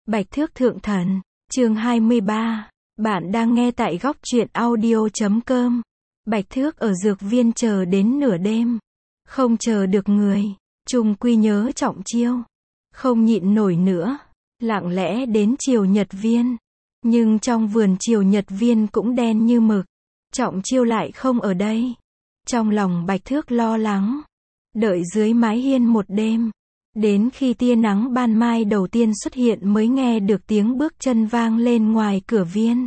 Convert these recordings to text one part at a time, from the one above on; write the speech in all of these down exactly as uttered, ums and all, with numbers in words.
Bạch Thước Thượng Thần, chương hai mươi ba. Bạn đang nghe tại góc truyện audio chấm com. Bạch Thước ở dược viên chờ đến nửa đêm. Không chờ được người, chung quy nhớ Trọng Chiêu. Không nhịn nổi nữa, lặng lẽ đến Triều Nhật Viên. Nhưng trong vườn Triều Nhật Viên cũng đen như mực. Trọng Chiêu lại không ở đây. Trong lòng Bạch Thước lo lắng. Đợi dưới mái hiên một đêm. Đến khi tia nắng ban mai đầu tiên xuất hiện mới nghe được tiếng bước chân vang lên ngoài cửa viên.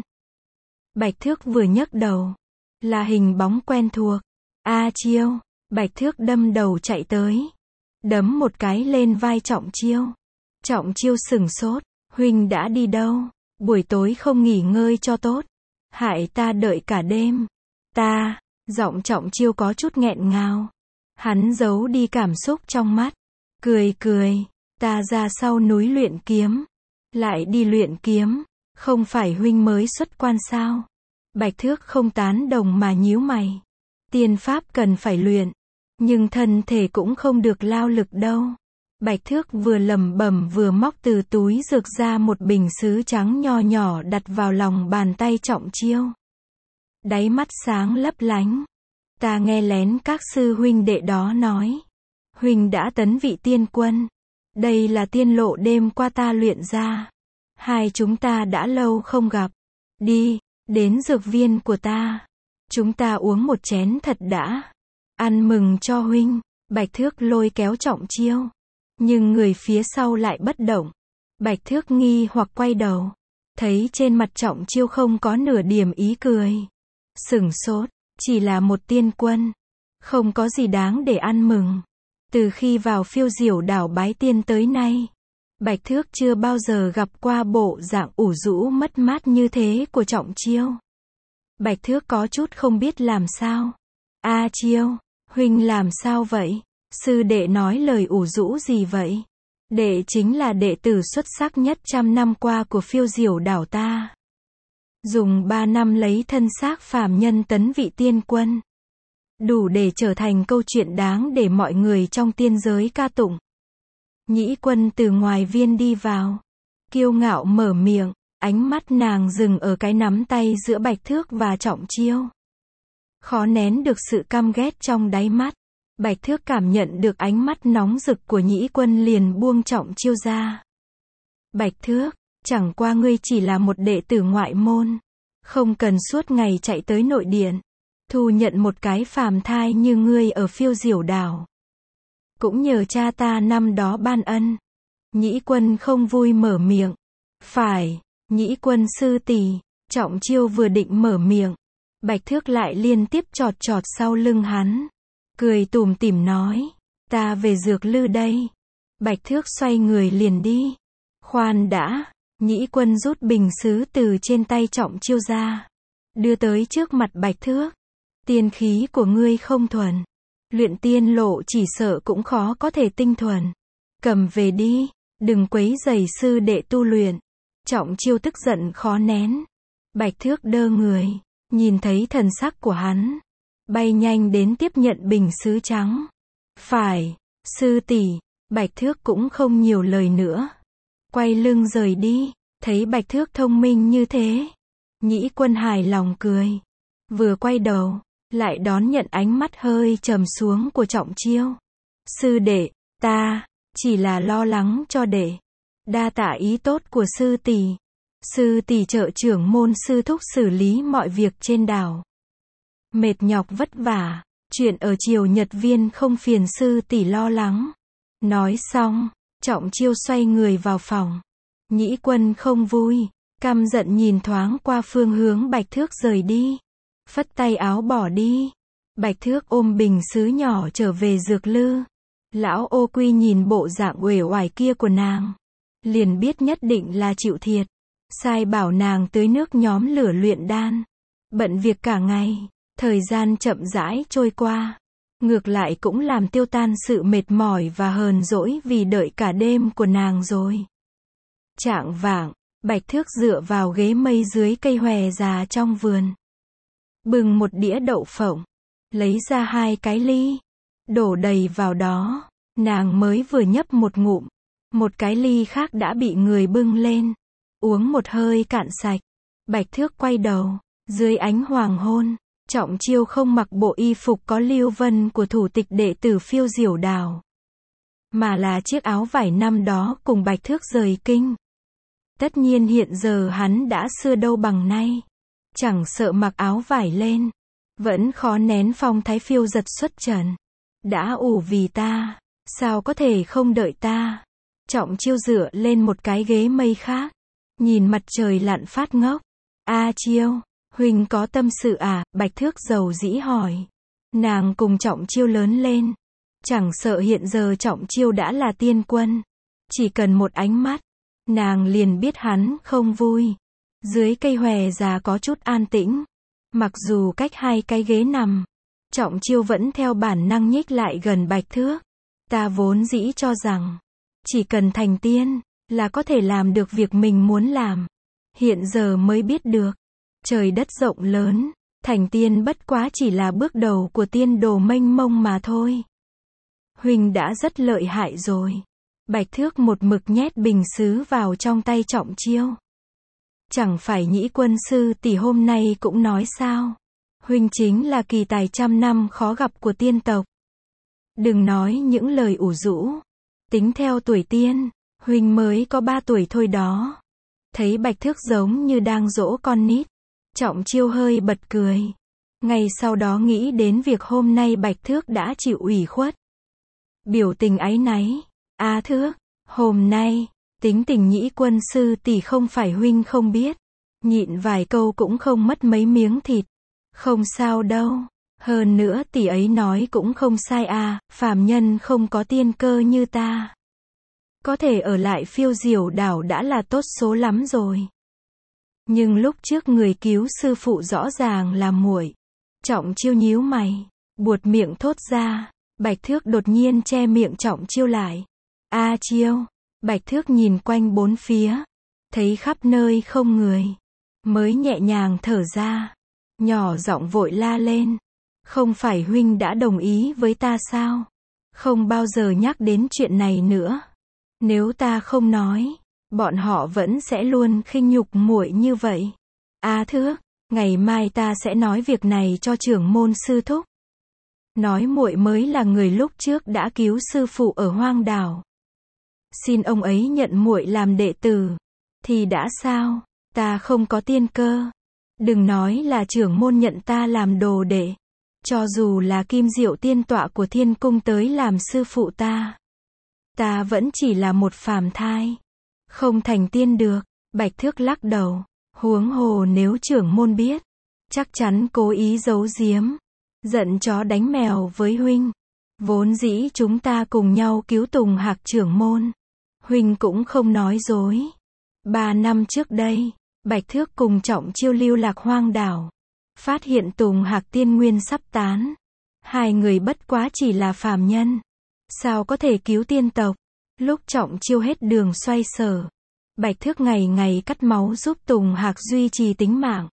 Bạch Thước vừa nhấc đầu. Là hình bóng quen thuộc. A Chiêu. Bạch Thước đâm đầu chạy tới. Đấm một cái lên vai Trọng Chiêu. Trọng Chiêu sửng sốt. Huynh đã đi đâu? Buổi tối không nghỉ ngơi cho tốt. Hại ta đợi cả đêm. Ta. Giọng Trọng Chiêu có chút nghẹn ngào. Hắn giấu đi cảm xúc trong mắt. Cười cười, ta ra sau núi luyện kiếm. Lại đi luyện kiếm, không phải huynh mới xuất quan sao? Bạch Thước không tán đồng mà nhíu mày. Tiên pháp cần phải luyện, nhưng thân thể cũng không được lao lực đâu. Bạch Thước vừa lẩm bẩm vừa móc từ túi dược ra một bình sứ trắng nho nhỏ đặt vào lòng bàn tay Trọng Chiêu. Đáy mắt sáng lấp lánh. Ta nghe lén các sư huynh đệ đó nói. Huynh đã tấn vị tiên quân. Đây là tiên lộ đêm qua ta luyện ra. Hai chúng ta đã lâu không gặp. Đi, đến dược viên của ta. Chúng ta uống một chén thật đã. Ăn mừng cho huynh. Bạch Thước lôi kéo Trọng Chiêu. Nhưng người phía sau lại bất động. Bạch Thước nghi hoặc quay đầu. Thấy trên mặt Trọng Chiêu không có nửa điểm ý cười. Sửng sốt, chỉ là một tiên quân. Không có gì đáng để ăn mừng. Từ khi vào Phiêu Diểu đảo bái tiên tới nay, Bạch Thước chưa bao giờ gặp qua bộ dạng ủ rũ mất mát như thế của Trọng Chiêu. Bạch Thước có chút không biết làm sao. A Chiêu, huynh làm sao vậy? Sư đệ nói lời ủ rũ gì vậy? Đệ chính là đệ tử xuất sắc nhất trăm năm qua của Phiêu Diểu đảo ta. Dùng ba năm lấy thân xác phàm nhân tấn vị tiên quân. Đủ để trở thành câu chuyện đáng để mọi người trong tiên giới ca tụng. Nhĩ Quân từ ngoài viên đi vào. Kiêu ngạo mở miệng, ánh mắt nàng dừng ở cái nắm tay giữa Bạch Thước và Trọng Chiêu. Khó nén được sự căm ghét trong đáy mắt. Bạch Thước cảm nhận được ánh mắt nóng rực của Nhĩ Quân liền buông Trọng Chiêu ra. Bạch Thước, chẳng qua ngươi chỉ là một đệ tử ngoại môn. Không cần suốt ngày chạy tới nội điện. Thu nhận một cái phàm thai như ngươi ở Phiêu Diểu đảo. Cũng nhờ cha ta năm đó ban ân. Nhĩ Quân không vui mở miệng. Phải, Nhĩ Quân sư tỷ. Trọng Chiêu vừa định mở miệng. Bạch Thước lại liên tiếp chọt chọt sau lưng hắn. Cười tủm tỉm nói. Ta về dược lư đây. Bạch Thước xoay người liền đi. Khoan đã. Nhĩ Quân rút bình sứ từ trên tay Trọng Chiêu ra. Đưa tới trước mặt Bạch Thước. Tiên khí của ngươi không thuần. Luyện tiên lộ chỉ sợ cũng khó có thể tinh thuần. Cầm về đi, đừng quấy rầy sư đệ tu luyện. Trọng Chiêu tức giận khó nén. Bạch Thước đơ người, nhìn thấy thần sắc của hắn. Bay nhanh đến tiếp nhận bình sứ trắng. Phải, sư tỷ. Bạch Thước cũng không nhiều lời nữa. Quay lưng rời đi, thấy Bạch Thước thông minh như thế. Nhĩ Quân hài lòng cười. Vừa quay đầu, lại đón nhận ánh mắt hơi trầm xuống của Trọng Chiêu. Sư đệ, ta, chỉ là lo lắng cho đệ. Đa tạ ý tốt của sư tỷ. Sư tỷ trợ trưởng môn sư thúc xử lý mọi việc trên đảo. Mệt nhọc vất vả, chuyện ở Triều Nhật Viên không phiền sư tỷ lo lắng. Nói xong, Trọng Chiêu xoay người vào phòng. Nhĩ Quân không vui, căm giận nhìn thoáng qua phương hướng Bạch Thước rời đi. Phất tay áo bỏ đi. Bạch Thước ôm bình sứ nhỏ trở về dược lư. Lão Ô Quy nhìn bộ dạng uể oải kia của nàng. Liền biết nhất định là chịu thiệt. Sai bảo nàng tưới nước nhóm lửa luyện đan. Bận việc cả ngày. Thời gian chậm rãi trôi qua. Ngược lại cũng làm tiêu tan sự mệt mỏi và hờn dỗi vì đợi cả đêm của nàng rồi. Chạng vạng, Bạch Thước dựa vào ghế mây dưới cây hòe già trong vườn. Bưng một đĩa đậu phộng. Lấy ra hai cái ly. Đổ đầy vào đó. Nàng mới vừa nhấp một ngụm. Một cái ly khác đã bị người bưng lên. Uống một hơi cạn sạch. Bạch Thước quay đầu. Dưới ánh hoàng hôn, Trọng Chiêu không mặc bộ y phục có lưu vân của thủ tịch đệ tử Phiêu Diểu Đảo, mà là chiếc áo vải năm đó cùng Bạch Thước rời kinh. Tất nhiên hiện giờ hắn đã xưa đâu bằng nay. Chẳng sợ mặc áo vải lên, vẫn khó nén phong thái phiêu giật xuất trần. Đã ủ vì ta, sao có thể không đợi ta. Trọng Chiêu dựa lên một cái ghế mây khác, nhìn mặt trời lặn phát ngốc. A Chiêu, huynh có tâm sự à? Bạch Thước dầu dĩ hỏi. Nàng cùng Trọng Chiêu lớn lên, chẳng sợ hiện giờ Trọng Chiêu đã là tiên quân. Chỉ cần một ánh mắt, nàng liền biết hắn không vui. Dưới cây hòe già có chút an tĩnh, mặc dù cách hai cái ghế nằm, Trọng Chiêu vẫn theo bản năng nhích lại gần Bạch Thước. Ta vốn dĩ cho rằng, chỉ cần thành tiên, là có thể làm được việc mình muốn làm. Hiện giờ mới biết được, trời đất rộng lớn, thành tiên bất quá chỉ là bước đầu của tiên đồ mênh mông mà thôi. Huynh đã rất lợi hại rồi. Bạch Thước một mực nhét bình sứ vào trong tay Trọng Chiêu. Chẳng phải Nhĩ quân sư tỷ hôm nay cũng nói sao? Huynh chính là kỳ tài trăm năm khó gặp của tiên tộc. Đừng nói những lời ủ rũ. Tính theo tuổi tiên, huynh mới có ba tuổi thôi đó. Thấy Bạch Thước giống như đang dỗ con nít, Trọng Chiêu hơi bật cười. Ngay sau đó nghĩ đến việc hôm nay Bạch Thước đã chịu ủy khuất. Biểu tình áy náy. A Thước, hôm nay, tính tình Nhĩ quân sư tỷ không phải huynh không biết. Nhịn vài câu cũng không mất mấy miếng thịt. Không sao đâu. Hơn nữa tỷ ấy nói cũng không sai à, phàm nhân không có tiên cơ như ta. Có thể ở lại Phiêu Diểu Đảo đã là tốt số lắm rồi. Nhưng lúc trước người cứu sư phụ rõ ràng là muội. Trọng Chiêu nhíu mày, buột miệng thốt ra. Bạch Thước đột nhiên che miệng Trọng Chiêu lại. A Chiêu. Bạch Thước nhìn quanh bốn phía, thấy khắp nơi không người, mới nhẹ nhàng thở ra, nhỏ giọng vội la lên. Không phải huynh đã đồng ý với ta sao? Không bao giờ nhắc đến chuyện này nữa. Nếu ta không nói, bọn họ vẫn sẽ luôn khinh nhục muội như vậy. A Thước, ngày mai ta sẽ nói việc này cho trưởng môn sư thúc. Nói muội mới là người lúc trước đã cứu sư phụ ở hoang đảo. Xin ông ấy nhận muội làm đệ tử. Thì đã sao? Ta không có tiên cơ. Đừng nói là trưởng môn nhận ta làm đồ đệ. Cho dù là Kim Diệu tiên tọa của Thiên Cung tới làm sư phụ ta, ta vẫn chỉ là một phàm thai. Không thành tiên được. Bạch Thước lắc đầu. Huống hồ nếu trưởng môn biết, chắc chắn cố ý giấu giếm, giận chó đánh mèo với huynh. Vốn dĩ chúng ta cùng nhau cứu Tùng Hạc trưởng môn. Huynh cũng không nói dối. Ba năm trước đây, Bạch Thước cùng Trọng Chiêu lưu lạc hoang đảo. Phát hiện Tùng Hạc tiên nguyên sắp tán. Hai người bất quá chỉ là phàm nhân. Sao có thể cứu tiên tộc? Lúc Trọng Chiêu hết đường xoay sở, Bạch Thước ngày ngày cắt máu giúp Tùng Hạc duy trì tính mạng.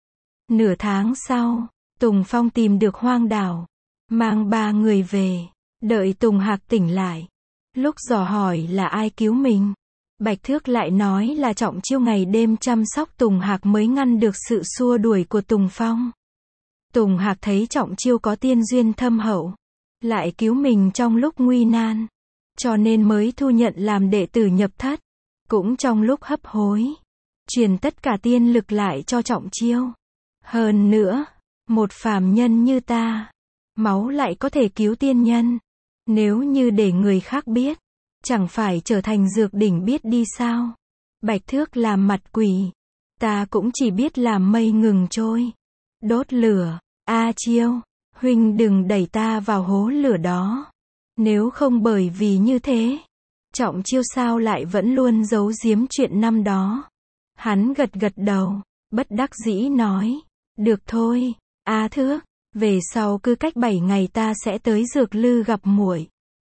Nửa tháng sau, Tùng Phong tìm được hoang đảo, mang ba người về. Đợi Tùng Hạc tỉnh lại, lúc dò hỏi là ai cứu mình, Bạch Thước lại nói là Trọng Chiêu ngày đêm chăm sóc Tùng Hạc mới ngăn được sự xua đuổi của Tùng Phong. Tùng Hạc thấy Trọng Chiêu có tiên duyên thâm hậu, lại cứu mình trong lúc nguy nan, cho nên mới thu nhận làm đệ tử nhập thất. Cũng trong lúc hấp hối, truyền tất cả tiên lực lại cho Trọng Chiêu. Hơn nữa, một phàm nhân như ta, máu lại có thể cứu tiên nhân. Nếu như để người khác biết, chẳng phải trở thành dược đỉnh biết đi sao? Bạch Thước làm mặt quỷ. Ta cũng chỉ biết làm mây ngừng trôi. Đốt lửa. A Chiêu, huynh đừng đẩy ta vào hố lửa đó. Nếu không bởi vì như thế, Trọng Chiêu sao lại vẫn luôn giấu giếm chuyện năm đó. Hắn gật gật đầu, bất đắc dĩ nói. Được thôi, A Thước, về sau cứ cách bảy ngày ta sẽ tới Dược Lư gặp muội.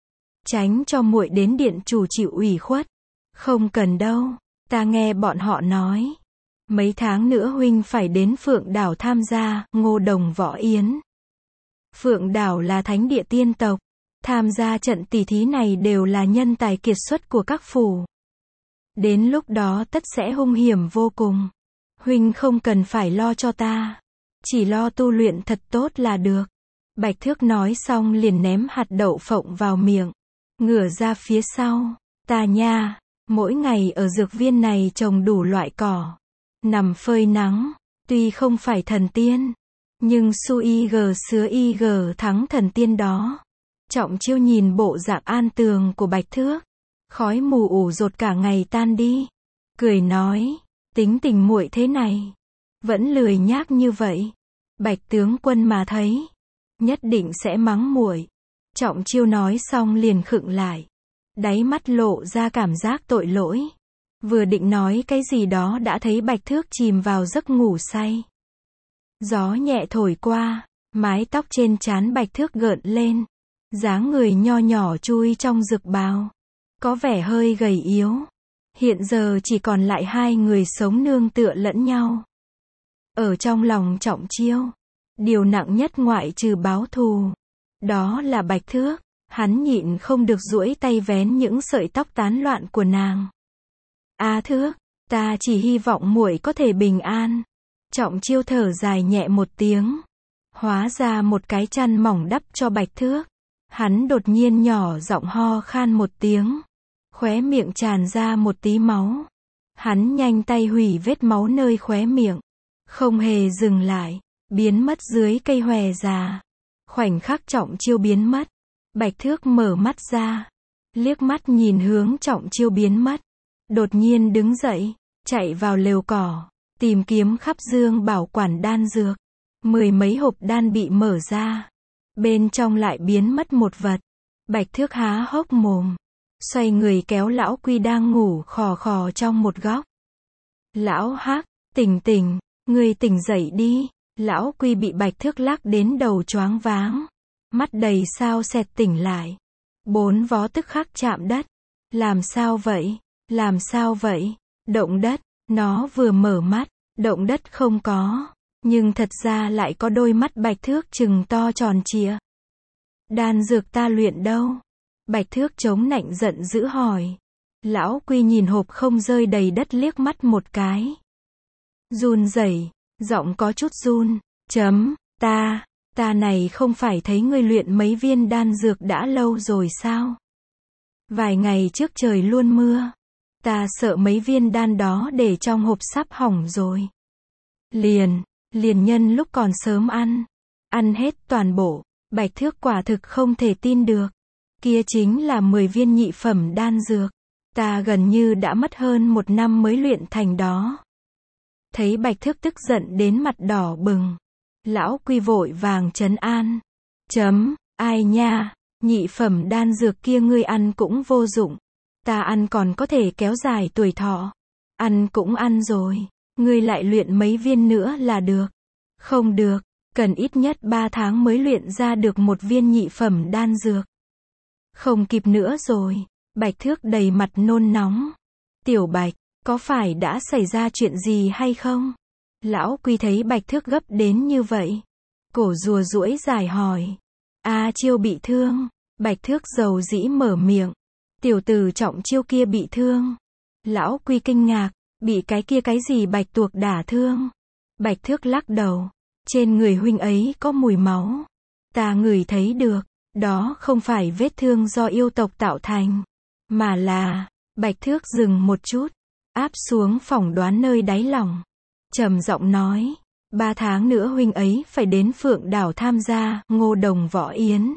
Tránh cho muội đến điện chủ chịu ủy khuất. Không cần đâu, ta nghe bọn họ nói. Mấy tháng nữa huynh phải đến Phượng Đảo tham gia Ngô Đồng Võ Yến. Phượng Đảo là thánh địa tiên tộc. Tham gia trận tỷ thí này đều là nhân tài kiệt xuất của các phủ. Đến lúc đó tất sẽ hung hiểm vô cùng. Huynh không cần phải lo cho ta. Chỉ lo tu luyện thật tốt là được. Bạch Thước nói xong liền ném hạt đậu phộng vào miệng. Ngửa ra phía sau. Ta nha, mỗi ngày ở dược viên này trồng đủ loại cỏ. Nằm phơi nắng. Tuy không phải thần tiên. Nhưng su y gờ sứa y gờ thắng thần tiên đó. Trọng Chiêu nhìn bộ dạng an tường của Bạch Thước. Khói mù ủ rột cả ngày tan đi. Cười nói. Tính tình muội thế này. Vẫn lười nhác như vậy. Bạch tướng quân mà thấy. Nhất định sẽ mắng muội. Trọng Chiêu nói xong liền khựng lại. Đáy mắt lộ ra cảm giác tội lỗi. Vừa định nói cái gì đó đã thấy Bạch Thước chìm vào giấc ngủ say. Gió nhẹ thổi qua. Mái tóc trên trán Bạch Thước gợn lên. Dáng người nho nhỏ chui trong dược bào. Có vẻ hơi gầy yếu. Hiện giờ chỉ còn lại hai người sống nương tựa lẫn nhau. Ở trong lòng Trọng Chiêu. Điều nặng nhất ngoại trừ báo thù. Đó là Bạch Thước. Hắn nhịn không được duỗi tay vén những sợi tóc tán loạn của nàng. A Thước, ta chỉ hy vọng muội có thể bình an. Trọng Chiêu thở dài nhẹ một tiếng. Hóa ra một cái chăn mỏng đắp cho Bạch Thước. Hắn đột nhiên nhỏ giọng ho khan một tiếng. Khóe miệng tràn ra một tí máu. Hắn nhanh tay hủy vết máu nơi khóe miệng. Không hề dừng lại. Biến mất dưới cây hòe già. Khoảnh khắc Trọng Chiêu biến mất. Bạch Thước mở mắt ra. Liếc mắt nhìn hướng Trọng Chiêu biến mất. Đột nhiên đứng dậy. Chạy vào lều cỏ. Tìm kiếm khắp dương bảo quản đan dược. Mười mấy hộp đan bị mở ra. Bên trong lại biến mất một vật. Bạch Thước há hốc mồm. Xoay người kéo lão Quy đang ngủ khò khò trong một góc. Lão Hắc, tỉnh tỉnh, ngươi tỉnh dậy đi. Lão Quy bị Bạch Thước lắc đến đầu choáng váng. Mắt đầy sao sẹt tỉnh lại. Bốn vó tức khắc chạm đất. Làm sao vậy? Làm sao vậy? Động đất. Nó vừa mở mắt. Động đất không có. Nhưng thật ra lại có đôi mắt Bạch Thước trừng to tròn trịa. Đan dược ta luyện đâu? Bạch Thước chống nạnh giận dữ hỏi. Lão Quy nhìn hộp không rơi đầy đất liếc mắt một cái. Run rẩy, giọng có chút run. Chấm, ta, ta này không phải thấy ngươi luyện mấy viên đan dược đã lâu rồi sao? Vài ngày trước trời luôn mưa. Ta sợ mấy viên đan đó để trong hộp sắp hỏng rồi. Liền, liền nhân lúc còn sớm ăn. Ăn hết toàn bộ. Bạch Thước quả thực không thể tin được. Kia chính là mười viên nhị phẩm đan dược. Ta gần như đã mất hơn một năm mới luyện thành đó. Thấy Bạch Thước tức giận đến mặt đỏ bừng. Lão Quy vội vàng trấn an. Chấm, ai nha, nhị phẩm đan dược kia ngươi ăn cũng vô dụng. Ta ăn còn có thể kéo dài tuổi thọ. Ăn cũng ăn rồi. Ngươi lại luyện mấy viên nữa là được. Không được, cần ít nhất ba tháng mới luyện ra được một viên nhị phẩm đan dược. Không kịp nữa rồi. Bạch Thước đầy mặt nôn nóng. Tiểu Bạch, có phải đã xảy ra chuyện gì hay không? Lão Quy thấy Bạch Thước gấp đến như vậy. Cổ rùa duỗi dài hỏi. A Chiêu bị thương. Bạch Thước dầu dĩ mở miệng. Tiểu tử Trọng Chiêu kia bị thương. Lão Quy kinh ngạc. Bị cái kia cái gì Bạch tuộc đả thương? Bạch Thước lắc đầu. Trên người huynh ấy có mùi máu. Ta ngửi thấy được. Đó không phải vết thương do yêu tộc tạo thành. Mà là... Bạch Thước dừng một chút. Áp xuống phỏng đoán nơi đáy lòng. Trầm giọng nói. Ba tháng nữa huynh ấy phải đến Phượng Đảo tham gia Ngô Đồng Võ Yến.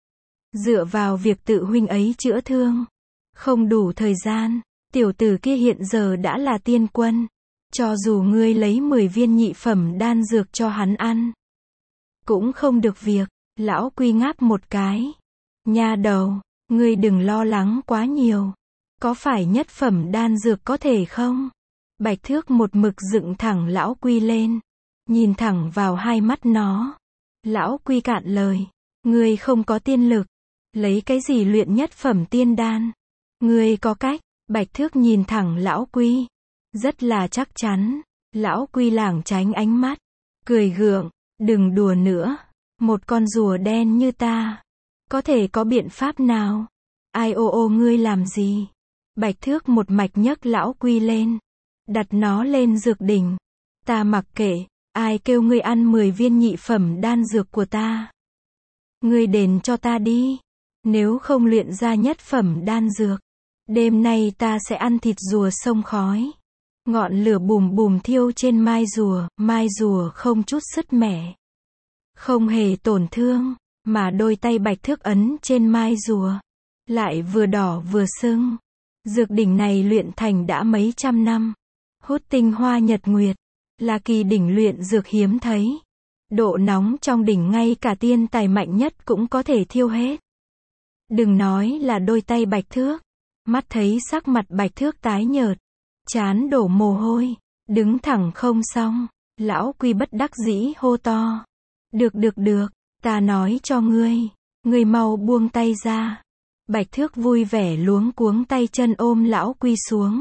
Dựa vào việc tự huynh ấy chữa thương. Không đủ thời gian. Tiểu tử kia hiện giờ đã là tiên quân. Cho dù ngươi lấy mười viên nhị phẩm đan dược cho hắn ăn. Cũng không được việc. Lão Quy ngáp một cái. Nha đầu, ngươi đừng lo lắng quá nhiều. Có phải nhất phẩm đan dược có thể không? Bạch Thước một mực dựng thẳng Lão Quy lên. Nhìn thẳng vào hai mắt nó. Lão Quy cạn lời. Ngươi không có tiên lực. Lấy cái gì luyện nhất phẩm tiên đan? Ngươi có cách. Bạch Thước nhìn thẳng Lão Quy. Rất là chắc chắn. Lão Quy lảng tránh ánh mắt. Cười gượng. Đừng đùa nữa. Một con rùa đen như ta. Có thể có biện pháp nào? Ai ô ô ngươi làm gì? Bạch Thước một mạch nhấc lão Quy lên. Đặt nó lên dược đỉnh. Ta mặc kệ, ai kêu ngươi ăn mười viên nhị phẩm đan dược của ta? Ngươi đền cho ta đi. Nếu không luyện ra nhất phẩm đan dược, đêm nay ta sẽ ăn thịt rùa sông khói. Ngọn lửa bùm bùm thiêu trên mai rùa, mai rùa không chút sứt mẻ. Không hề tổn thương, mà đôi tay Bạch Thước ấn trên mai rùa, lại vừa đỏ vừa sưng. Dược đỉnh này luyện thành đã mấy trăm năm. Hút tinh hoa nhật nguyệt, là kỳ đỉnh luyện dược hiếm thấy. Độ nóng trong đỉnh ngay cả tiên tài mạnh nhất cũng có thể thiêu hết. Đừng nói là đôi tay Bạch Thước. Mắt thấy sắc mặt Bạch Thước tái nhợt, trán đổ mồ hôi, đứng thẳng không xong. Lão Quy bất đắc dĩ hô to. Được được được, ta nói cho ngươi, ngươi mau buông tay ra. Bạch Thước vui vẻ luống cuống tay chân ôm lão Quy xuống.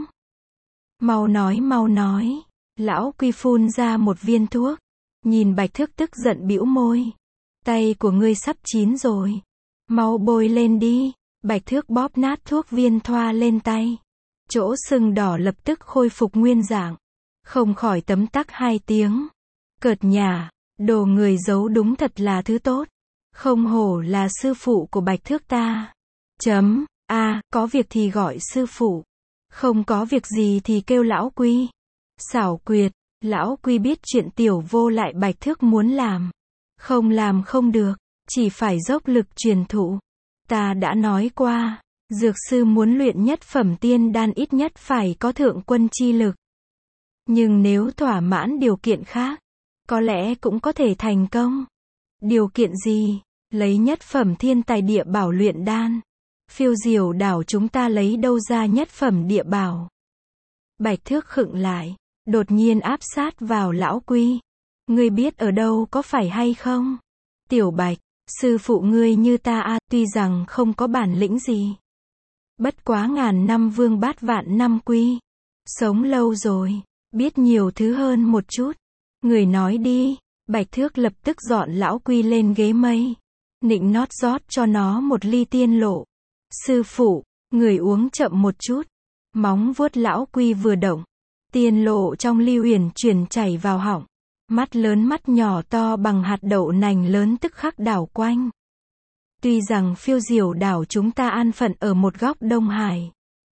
Mau nói mau nói. Lão Quy phun ra một viên thuốc. Nhìn Bạch Thước tức giận bĩu môi. Tay của ngươi sắp chín rồi. Mau bôi lên đi. Bạch Thước bóp nát thuốc viên thoa lên tay. Chỗ sưng đỏ lập tức khôi phục nguyên dạng. Không khỏi tấm tắc hai tiếng. Cợt nhả, đồ người giấu đúng thật là thứ tốt. Không hổ là sư phụ của Bạch Thước ta. Chấm, a à, có việc thì gọi sư phụ. Không có việc gì thì kêu lão Quy. Xảo quyệt, lão Quy biết chuyện tiểu vô lại Bạch Thước muốn làm. Không làm không được, chỉ phải dốc lực truyền thụ. Ta đã nói qua, dược sư muốn luyện nhất phẩm tiên đan ít nhất phải có thượng quân chi lực. Nhưng nếu thỏa mãn điều kiện khác, có lẽ cũng có thể thành công. Điều kiện gì? Lấy nhất phẩm thiên tài địa bảo luyện đan. Phiêu Diều đảo chúng ta lấy đâu ra nhất phẩm địa bảo? Bạch Thước khựng lại, đột nhiên áp sát vào lão Quy. Ngươi biết ở đâu có phải hay không? Tiểu Bạch, sư phụ ngươi như ta a, tuy rằng không có bản lĩnh gì. Bất quá ngàn năm vương bát vạn năm quy. Sống lâu rồi, biết nhiều thứ hơn một chút. Người nói đi. Bạch Thước lập tức dọn lão Quy lên ghế mây. Nịnh nót rót cho nó một ly tiên lộ. Sư phụ, người uống chậm một chút. Móng vuốt lão Quy vừa động. Tiên lộ trong ly uyển chuyển chảy vào họng. Mắt lớn mắt nhỏ to bằng hạt đậu nành lớn tức khắc đảo quanh. Tuy rằng Phiêu Diều đảo chúng ta an phận ở một góc Đông Hải,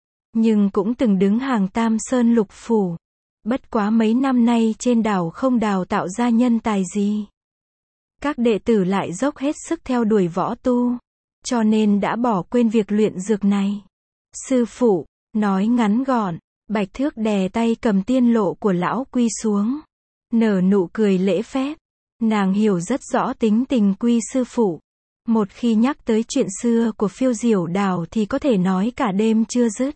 nhưng cũng từng đứng hàng Tam Sơn Lục Phủ. Bất quá mấy năm nay trên đảo không đào tạo ra nhân tài gì. Các đệ tử lại dốc hết sức theo đuổi võ tu, cho nên đã bỏ quên việc luyện dược này. Sư phụ, nói ngắn gọn, Bạch Thước đè tay cầm tiên lộ của lão Quy xuống. Nở nụ cười lễ phép. Nàng hiểu rất rõ tính tình Quy sư phụ. Một khi nhắc tới chuyện xưa của Phiêu Diều đảo thì có thể nói cả đêm chưa dứt.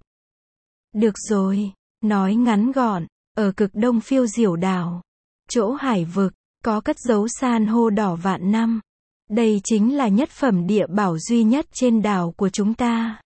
Được rồi, nói ngắn gọn, ở cực đông Phiêu Diều đảo, chỗ hải vực, có cất giấu san hô đỏ vạn năm. Đây chính là nhất phẩm địa bảo duy nhất trên đảo của chúng ta.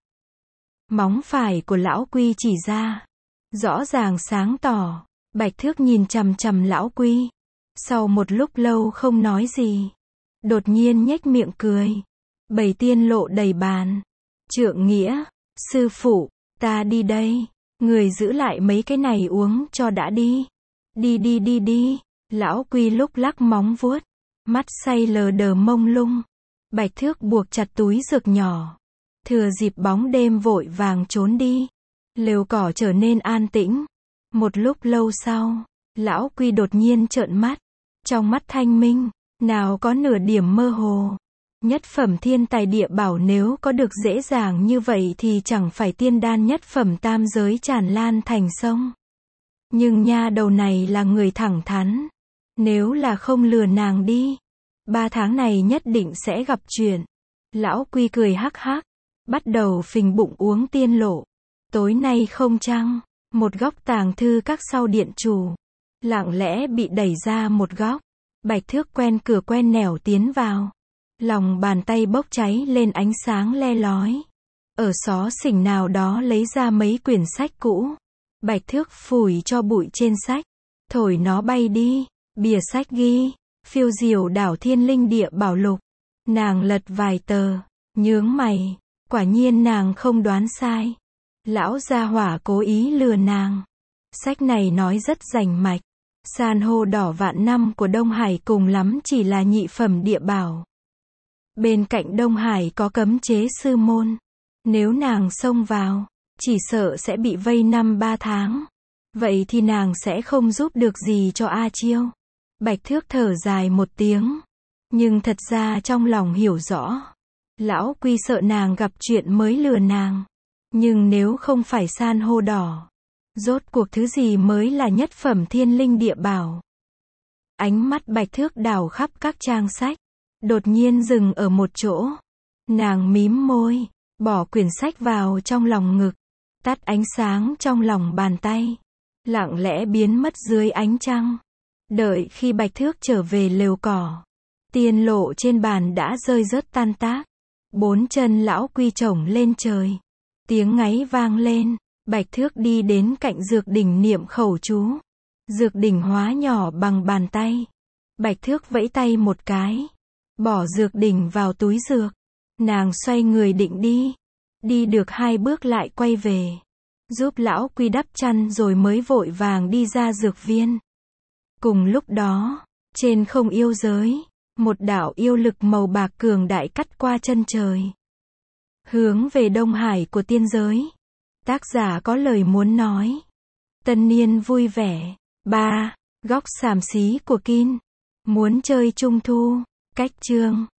Móng phải của lão Quy chỉ ra. Rõ ràng sáng tỏ. Bạch Thước nhìn chằm chằm lão Quy. Sau một lúc lâu không nói gì. Đột nhiên nhếch miệng cười. Bảy tiên lộ đầy bàn. Trượng nghĩa, sư phụ, ta đi đây. Người giữ lại mấy cái này uống cho đã đi. Đi đi đi đi. Lão Quy lúc lắc móng vuốt. Mắt say lờ đờ mông lung. Bạch Thước buộc chặt túi dược nhỏ. Thừa dịp bóng đêm vội vàng trốn đi. Lều cỏ trở nên an tĩnh. Một lúc lâu sau, lão Quy đột nhiên trợn mắt. Trong mắt thanh minh, nào có nửa điểm mơ hồ. Nhất phẩm thiên tài địa bảo nếu có được dễ dàng như vậy thì chẳng phải tiên đan nhất phẩm tam giới tràn lan thành sông. Nhưng nha đầu này là người thẳng thắn. Nếu là không lừa nàng đi, ba tháng này nhất định sẽ gặp chuyện. Lão Quy cười hắc hắc, bắt đầu phình bụng uống tiên lộ. Tối nay không trăng, một góc tàng thư các sau điện chủ, lặng lẽ bị đẩy ra một góc. Bạch Thước quen cửa quen nẻo tiến vào. Lòng bàn tay bốc cháy lên ánh sáng le lói. Ở xó xỉnh nào đó lấy ra mấy quyển sách cũ. Bạch Thước phủi cho bụi trên sách, thổi nó bay đi. Bìa sách ghi, Phiêu Diều đảo thiên linh địa bảo lục. Nàng lật vài tờ, Nhướng mày, quả nhiên nàng không đoán sai. Lão gia hỏa cố ý lừa nàng. Sách này nói rất rành mạch. San hô đỏ vạn năm của Đông Hải cùng lắm chỉ là nhị phẩm địa bảo. Bên cạnh Đông Hải có cấm chế sư môn. Nếu nàng xông vào, chỉ sợ sẽ bị vây năm ba tháng. Vậy thì nàng sẽ không giúp được gì cho A Chiêu. Bạch Thước thở dài một tiếng. Nhưng thật ra trong lòng hiểu rõ. Lão Quy sợ nàng gặp chuyện mới lừa nàng. Nhưng nếu không phải san hô đỏ, rốt cuộc thứ gì mới là nhất phẩm thiên linh địa bảo? Ánh mắt Bạch Thước đảo khắp các trang sách. Đột nhiên dừng ở một chỗ. Nàng mím môi, bỏ quyển sách vào trong lòng ngực. Tắt ánh sáng trong lòng bàn tay. Lặng lẽ biến mất dưới ánh trăng. Đợi khi Bạch Thước trở về lều cỏ. Tiên lộ trên bàn đã rơi rớt tan tác. Bốn chân lão Quy chổng lên trời. Tiếng ngáy vang lên. Bạch Thước đi đến cạnh dược đỉnh niệm khẩu chú. Dược đỉnh hóa nhỏ bằng bàn tay. Bạch Thước vẫy tay một cái. Bỏ dược đỉnh vào túi dược. Nàng xoay người định đi. Đi được hai bước lại quay về. Giúp lão Quy đắp chăn rồi mới vội vàng đi ra dược viên. Cùng lúc đó, trên không yêu giới, một đạo yêu lực màu bạc cường đại cắt qua chân trời. Hướng về Đông Hải của tiên giới. Tác giả có lời muốn nói. Tân niên vui vẻ. ba. Góc xàm xí của Kin. Muốn chơi trung thu. Cách chương.